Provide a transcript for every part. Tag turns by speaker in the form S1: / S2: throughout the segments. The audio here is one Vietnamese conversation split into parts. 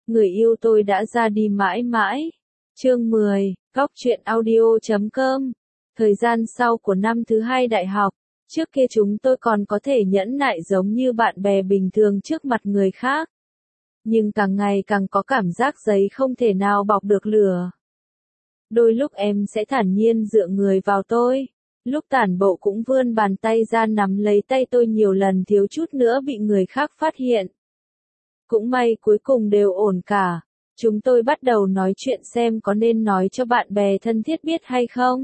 S1: người yêu tôi đã ra đi mãi mãi. Chương 10, Góc truyện audio.com. Thời gian sau của năm thứ 2 đại học, trước kia chúng tôi còn có thể nhẫn nại giống như bạn bè bình thường trước mặt người khác. Nhưng càng ngày càng có cảm giác giấy không thể nào bọc được lửa. Đôi lúc em sẽ thản nhiên dựa người vào tôi, lúc tản bộ cũng vươn bàn tay ra nắm lấy tay tôi nhiều lần thiếu chút nữa bị người khác phát hiện. Cũng may cuối cùng đều ổn cả. Chúng tôi bắt đầu nói chuyện xem có nên nói cho bạn bè thân thiết biết hay không.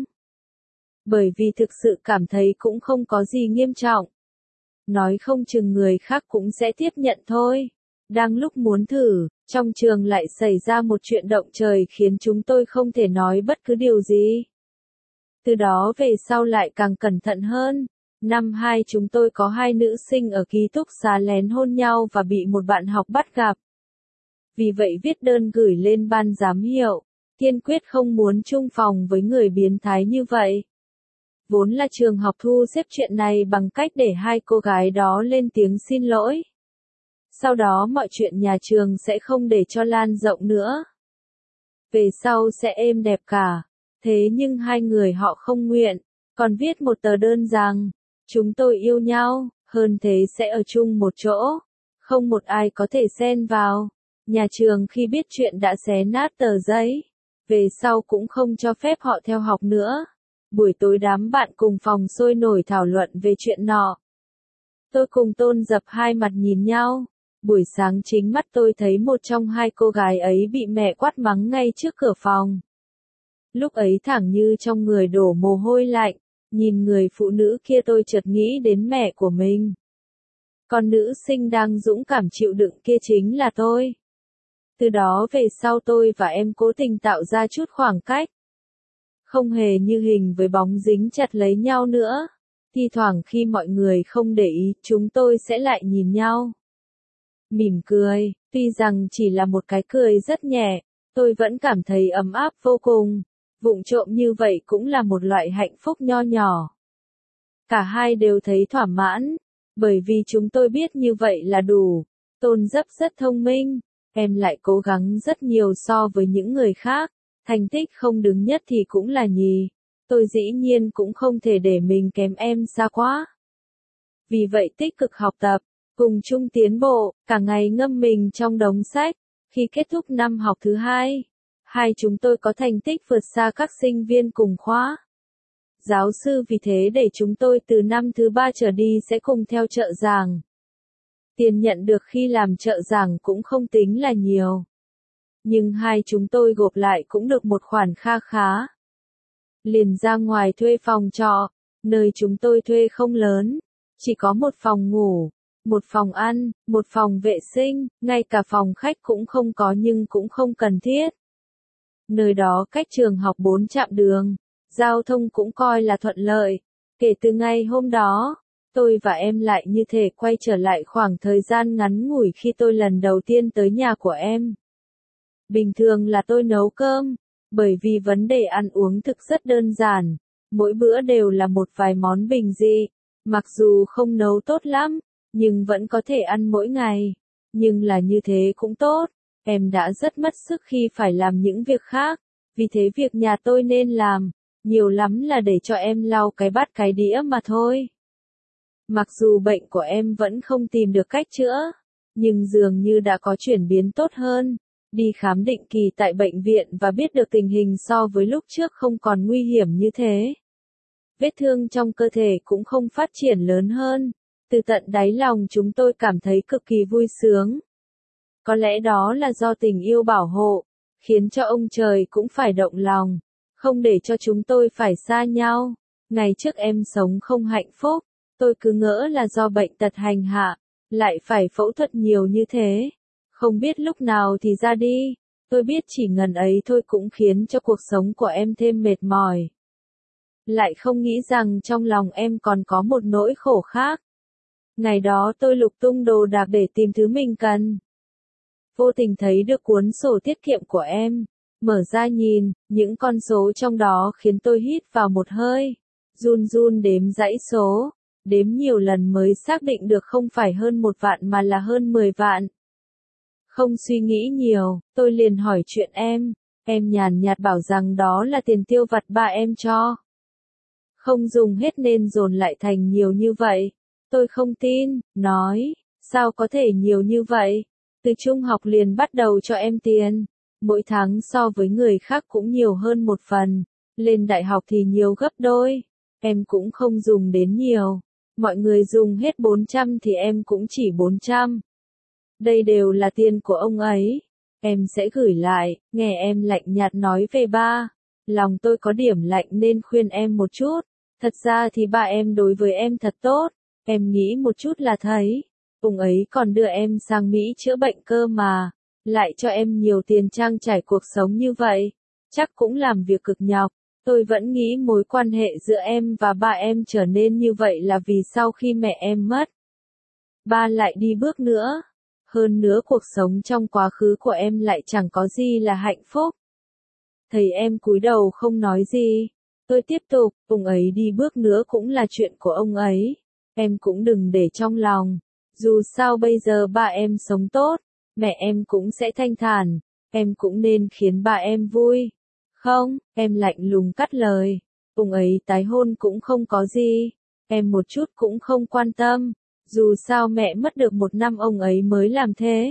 S1: Bởi vì thực sự cảm thấy cũng không có gì nghiêm trọng. Nói không chừng người khác cũng sẽ tiếp nhận thôi. Đang lúc muốn thử, trong trường lại xảy ra một chuyện động trời khiến chúng tôi không thể nói bất cứ điều gì. Từ đó về sau lại càng cẩn thận hơn. Năm 2 chúng tôi có 2 nữ sinh ở ký túc xá lén hôn nhau và bị một bạn học bắt gặp. Vì vậy viết đơn gửi lên ban giám hiệu, kiên quyết không muốn chung phòng với người biến thái như vậy. Vốn là trường học thu xếp chuyện này bằng cách để 2 cô gái đó lên tiếng xin lỗi. Sau đó mọi chuyện nhà trường sẽ không để cho lan rộng nữa. Về sau sẽ êm đẹp cả. Thế nhưng 2 người họ không nguyện, còn viết một tờ đơn rằng, chúng tôi yêu nhau, hơn thế sẽ ở chung một chỗ. Không một ai có thể xen vào. Nhà trường khi biết chuyện đã xé nát tờ giấy. Về sau cũng không cho phép họ theo học nữa. Buổi tối đám bạn cùng phòng sôi nổi thảo luận về chuyện nọ. Tôi cùng Tôn Dập hai mặt nhìn nhau. Buổi sáng chính mắt tôi thấy một trong 2 cô gái ấy bị mẹ quát mắng ngay trước cửa phòng. Lúc ấy thẳng như trong người đổ mồ hôi lạnh, nhìn người phụ nữ kia tôi chợt nghĩ đến mẹ của mình. Còn nữ sinh đang dũng cảm chịu đựng kia chính là tôi. Từ đó về sau tôi và em cố tình tạo ra chút khoảng cách. Không hề như hình với bóng dính chặt lấy nhau nữa. Thi thoảng khi mọi người không để ý, chúng tôi sẽ lại nhìn nhau. Mỉm cười, tuy rằng chỉ là một cái cười rất nhẹ, tôi vẫn cảm thấy ấm áp vô cùng. Vụng trộm như vậy cũng là một loại hạnh phúc nho nhỏ. Cả hai đều thấy thỏa mãn, bởi vì chúng tôi biết như vậy là đủ. Tôn Dấp rất thông minh, em lại cố gắng rất nhiều so với những người khác, thành tích không đứng nhất thì cũng là nhì. Tôi dĩ nhiên cũng không thể để mình kém em xa quá. Vì vậy tích cực học tập, cùng chung tiến bộ, cả ngày ngâm mình trong đống sách. Khi kết thúc năm học thứ 2, chúng tôi có thành tích vượt xa các sinh viên cùng khóa. Giáo sư vì thế để chúng tôi từ năm thứ 3 trở đi sẽ cùng theo trợ giảng. Tiền nhận được khi làm trợ giảng cũng không tính là nhiều. Nhưng chúng tôi gộp lại cũng được một khoản kha khá. Liền ra ngoài thuê phòng trọ, nơi chúng tôi thuê không lớn, chỉ có một phòng ngủ, một phòng ăn, một phòng vệ sinh, ngay cả phòng khách cũng không có nhưng cũng không cần thiết. Nơi đó cách trường học 4 trạm đường, giao thông cũng coi là thuận lợi. Kể từ ngày hôm đó, tôi và em lại như thể quay trở lại khoảng thời gian ngắn ngủi khi tôi lần đầu tiên tới nhà của em. Bình thường là tôi nấu cơm, bởi vì vấn đề ăn uống thực rất đơn giản, mỗi bữa đều là một vài món bình dị, mặc dù không nấu tốt lắm, nhưng vẫn có thể ăn mỗi ngày. Nhưng là như thế cũng tốt, em đã rất mất sức khi phải làm những việc khác, vì thế việc nhà tôi nên làm, nhiều lắm là để cho em lau cái bát cái đĩa mà thôi. Mặc dù bệnh của em vẫn không tìm được cách chữa, nhưng dường như đã có chuyển biến tốt hơn. Đi khám định kỳ tại bệnh viện và biết được tình hình so với lúc trước không còn nguy hiểm như thế. Vết thương trong cơ thể cũng không phát triển lớn hơn. Từ tận đáy lòng chúng tôi cảm thấy cực kỳ vui sướng. Có lẽ đó là do tình yêu bảo hộ, khiến cho ông trời cũng phải động lòng, không để cho chúng tôi phải xa nhau. Ngày trước em sống không hạnh phúc, tôi cứ ngỡ là do bệnh tật hành hạ, lại phải phẫu thuật nhiều như thế. Không biết lúc nào thì ra đi, tôi biết chỉ ngần ấy thôi cũng khiến cho cuộc sống của em thêm mệt mỏi. Lại không nghĩ rằng trong lòng em còn có một nỗi khổ khác. Ngày đó tôi lục tung đồ đạc để tìm thứ mình cần. Vô tình thấy được cuốn sổ tiết kiệm của em. Mở ra nhìn, những con số trong đó khiến tôi hít vào một hơi. Run run đếm dãy số. Đếm nhiều lần mới xác định được không phải hơn 1 vạn mà là hơn 10 vạn. Không suy nghĩ nhiều, tôi liền hỏi chuyện em. Em nhàn nhạt bảo rằng đó là tiền tiêu vặt ba em cho. Không dùng hết nên dồn lại thành nhiều như vậy. Tôi không tin, nói, sao có thể nhiều như vậy? Từ trung học liền bắt đầu cho em tiền. Mỗi tháng so với người khác cũng nhiều hơn một phần. Lên đại học thì nhiều gấp đôi. Em cũng không dùng đến nhiều. Mọi người dùng hết 400 thì em cũng chỉ 400. Đây đều là tiền của ông ấy. Em sẽ gửi lại, nghe em lạnh nhạt nói về ba. Lòng tôi có điểm lạnh nên khuyên em một chút. Thật ra thì ba em đối với em thật tốt. Em nghĩ một chút là thấy. Ông ấy còn đưa em sang Mỹ chữa bệnh cơ mà. Lại cho em nhiều tiền trang trải cuộc sống như vậy. Chắc cũng làm việc cực nhọc. Tôi vẫn nghĩ mối quan hệ giữa em và ba em trở nên như vậy là vì sau khi mẹ em mất, ba lại đi bước nữa. Hơn nữa cuộc sống trong quá khứ của em lại chẳng có gì là hạnh phúc. Thấy em cúi đầu không nói gì. Tôi tiếp tục, ông ấy đi bước nữa cũng là chuyện của ông ấy. Em cũng đừng để trong lòng. Dù sao bây giờ ba em sống tốt, mẹ em cũng sẽ thanh thản. Em cũng nên khiến ba em vui. Không, em lạnh lùng cắt lời. Ông ấy tái hôn cũng không có gì. Em một chút cũng không quan tâm. Dù sao mẹ mất được 1 năm ông ấy mới làm thế.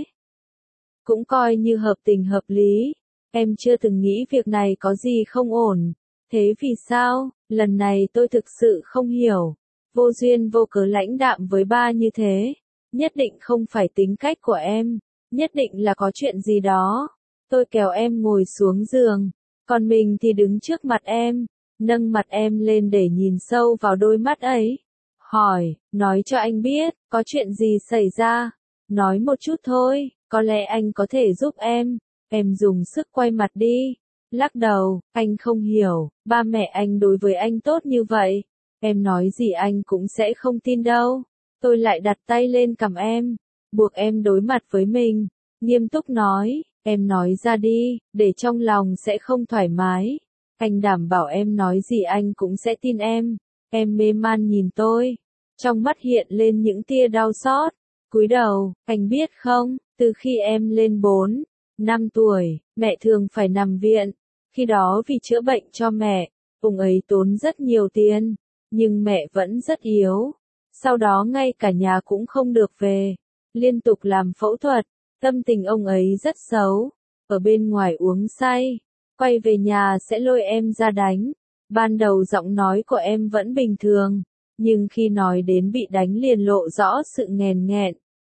S1: Cũng coi như hợp tình hợp lý. Em chưa từng nghĩ việc này có gì không ổn. Thế vì sao, lần này tôi thực sự không hiểu. Vô duyên vô cớ lãnh đạm với ba như thế. Nhất định không phải tính cách của em. Nhất định là có chuyện gì đó. Tôi kéo em ngồi xuống giường. Còn mình thì đứng trước mặt em. Nâng mặt em lên để nhìn sâu vào đôi mắt ấy. Hỏi, nói cho anh biết, có chuyện gì xảy ra? Nói một chút thôi, có lẽ anh có thể giúp em. Em dùng sức quay mặt đi. Lắc đầu, anh không hiểu, ba mẹ anh đối với anh tốt như vậy. Em nói gì anh cũng sẽ không tin đâu. Tôi lại đặt tay lên cằm em, buộc em đối mặt với mình. Nghiêm túc nói, em nói ra đi, để trong lòng sẽ không thoải mái. Anh đảm bảo em nói gì anh cũng sẽ tin em. Em mê man nhìn tôi. Trong mắt hiện lên những tia đau xót. Cúi đầu, anh biết không, từ khi em lên 4, 5 tuổi, mẹ thường phải nằm viện. Khi đó vì chữa bệnh cho mẹ, ông ấy tốn rất nhiều tiền. Nhưng mẹ vẫn rất yếu. Sau đó ngay cả nhà cũng không được về. Liên tục làm phẫu thuật. Tâm tình ông ấy rất xấu. Ở bên ngoài uống say. Quay về nhà sẽ lôi em ra đánh. Ban đầu giọng nói của em vẫn bình thường. Nhưng khi nói đến bị đánh liền lộ rõ sự nghèn nghẹn.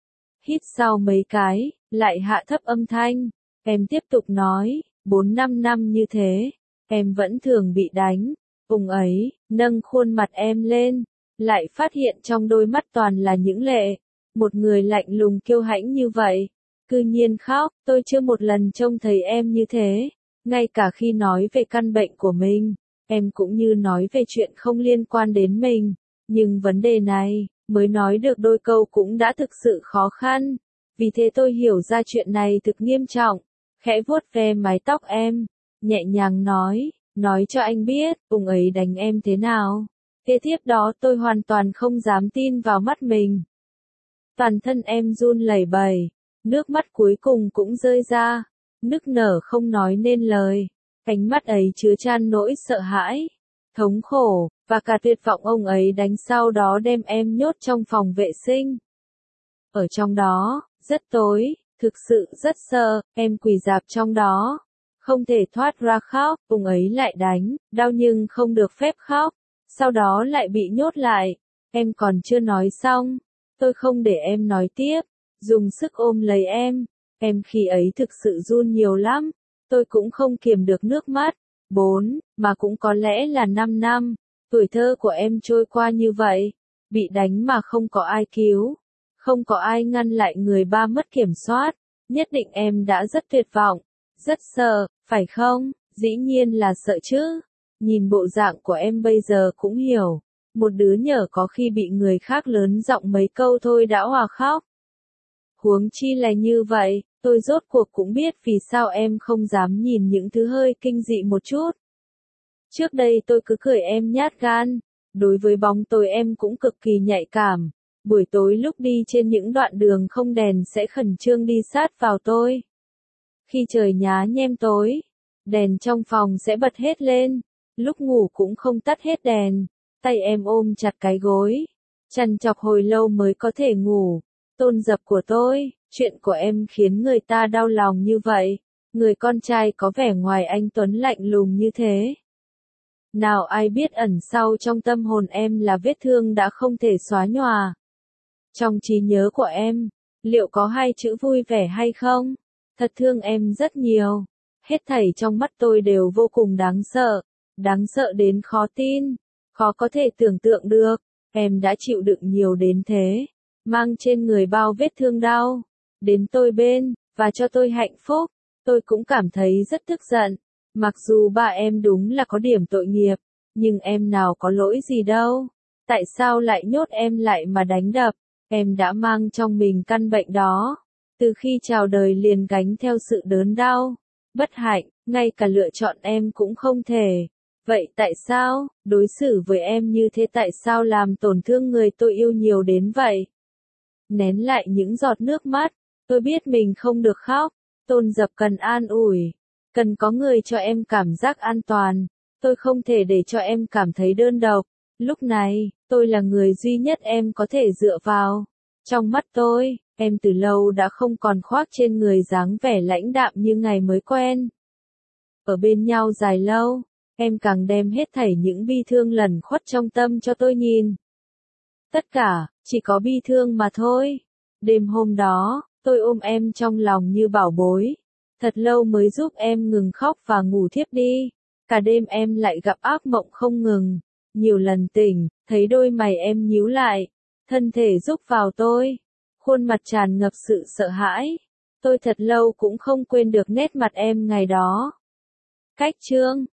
S1: Hít sau mấy cái, lại hạ thấp âm thanh. Em tiếp tục nói, 4-5 năm như thế, em vẫn thường bị đánh. Ông ấy, nâng khuôn mặt em lên, lại phát hiện trong đôi mắt toàn là những lệ. Một người lạnh lùng kiêu hãnh như vậy, cư nhiên khóc, tôi chưa một lần trông thấy em như thế. Ngay cả khi nói về căn bệnh của mình, em cũng như nói về chuyện không liên quan đến mình. Nhưng vấn đề này, mới nói được đôi câu cũng đã thực sự khó khăn. Vì thế tôi hiểu ra chuyện này thực nghiêm trọng. Khẽ vuốt ve mái tóc em, nhẹ nhàng nói cho anh biết, ông ấy đánh em thế nào. Kế tiếp đó tôi hoàn toàn không dám tin vào mắt mình. Toàn thân em run lẩy bẩy, nước mắt cuối cùng cũng rơi ra, nức nở không nói nên lời. Ánh mắt ấy chứa chan nỗi sợ hãi, thống khổ, và cả tuyệt vọng. Ông ấy đánh sau đó đem em nhốt trong phòng vệ sinh. Ở trong đó, rất tối, thực sự rất sợ, em quỳ rạp trong đó. Không thể thoát ra khóc, ông ấy lại đánh, đau nhưng không được phép khóc. Sau đó lại bị nhốt lại. Em còn chưa nói xong. Tôi không để em nói tiếp, dùng sức ôm lấy em. Em khi ấy thực sự run nhiều lắm. Tôi cũng không kiềm được nước mắt. 4, mà cũng có lẽ là 5 năm. Tuổi thơ của em trôi qua như vậy. Bị đánh mà không có ai cứu. Không có ai ngăn lại người ba mất kiểm soát. Nhất định em đã rất tuyệt vọng. Rất sợ, phải không? Dĩ nhiên là sợ chứ. Nhìn bộ dạng của em bây giờ cũng hiểu. Một đứa nhỏ có khi bị người khác lớn giọng mấy câu thôi đã òa khóc. Huống chi là như vậy, tôi rốt cuộc cũng biết vì sao em không dám nhìn những thứ hơi kinh dị một chút. Trước đây tôi cứ cười em nhát gan. Đối với bóng tối em cũng cực kỳ nhạy cảm. Buổi tối lúc đi trên những đoạn đường không đèn sẽ khẩn trương đi sát vào tôi. Khi trời nhá nhem tối, đèn trong phòng sẽ bật hết lên, lúc ngủ cũng không tắt hết đèn, tay em ôm chặt cái gối, trằn trọc hồi lâu mới có thể ngủ. Tôn Dập của tôi, chuyện của em khiến người ta đau lòng như vậy, người con trai có vẻ ngoài anh tuấn lạnh lùng như thế. Nào ai biết ẩn sau trong tâm hồn em là vết thương đã không thể xóa nhòa. Trong trí nhớ của em, liệu có hai chữ vui vẻ hay không? Thật thương em rất nhiều. Hết thảy trong mắt tôi đều vô cùng đáng sợ đến khó tin, khó có thể tưởng tượng được. Em đã chịu đựng nhiều đến thế, mang trên người bao vết thương đau, đến tôi bên, và cho tôi hạnh phúc. Tôi cũng cảm thấy rất tức giận, mặc dù ba em đúng là có điểm tội nghiệp, nhưng em nào có lỗi gì đâu. Tại sao lại nhốt em lại mà đánh đập? Em đã mang trong mình căn bệnh đó. Từ khi chào đời liền gánh theo sự đớn đau, bất hạnh, ngay cả lựa chọn em cũng không thể. Vậy tại sao, đối xử với em như thế tại sao làm tổn thương người tôi yêu nhiều đến vậy? Nén lại những giọt nước mắt, tôi biết mình không được khóc. Tôn Dập cần an ủi, cần có người cho em cảm giác an toàn. Tôi không thể để cho em cảm thấy đơn độc. Lúc này, tôi là người duy nhất em có thể dựa vào. Trong mắt tôi, em từ lâu đã không còn khoác trên người dáng vẻ lãnh đạm như ngày mới quen. Ở bên nhau dài lâu, em càng đem hết thảy những bi thương lẩn khuất trong tâm cho tôi nhìn. Tất cả, chỉ có bi thương mà thôi. Đêm hôm đó, tôi ôm em trong lòng như bảo bối. Thật lâu mới giúp em ngừng khóc và ngủ thiếp đi. Cả đêm em lại gặp ác mộng không ngừng. Nhiều lần tỉnh, thấy đôi mày em nhíu lại. Thân thể rúc vào tôi. Khuôn mặt tràn ngập sự sợ hãi. Tôi thật lâu cũng không quên được nét mặt em ngày đó. Cách chương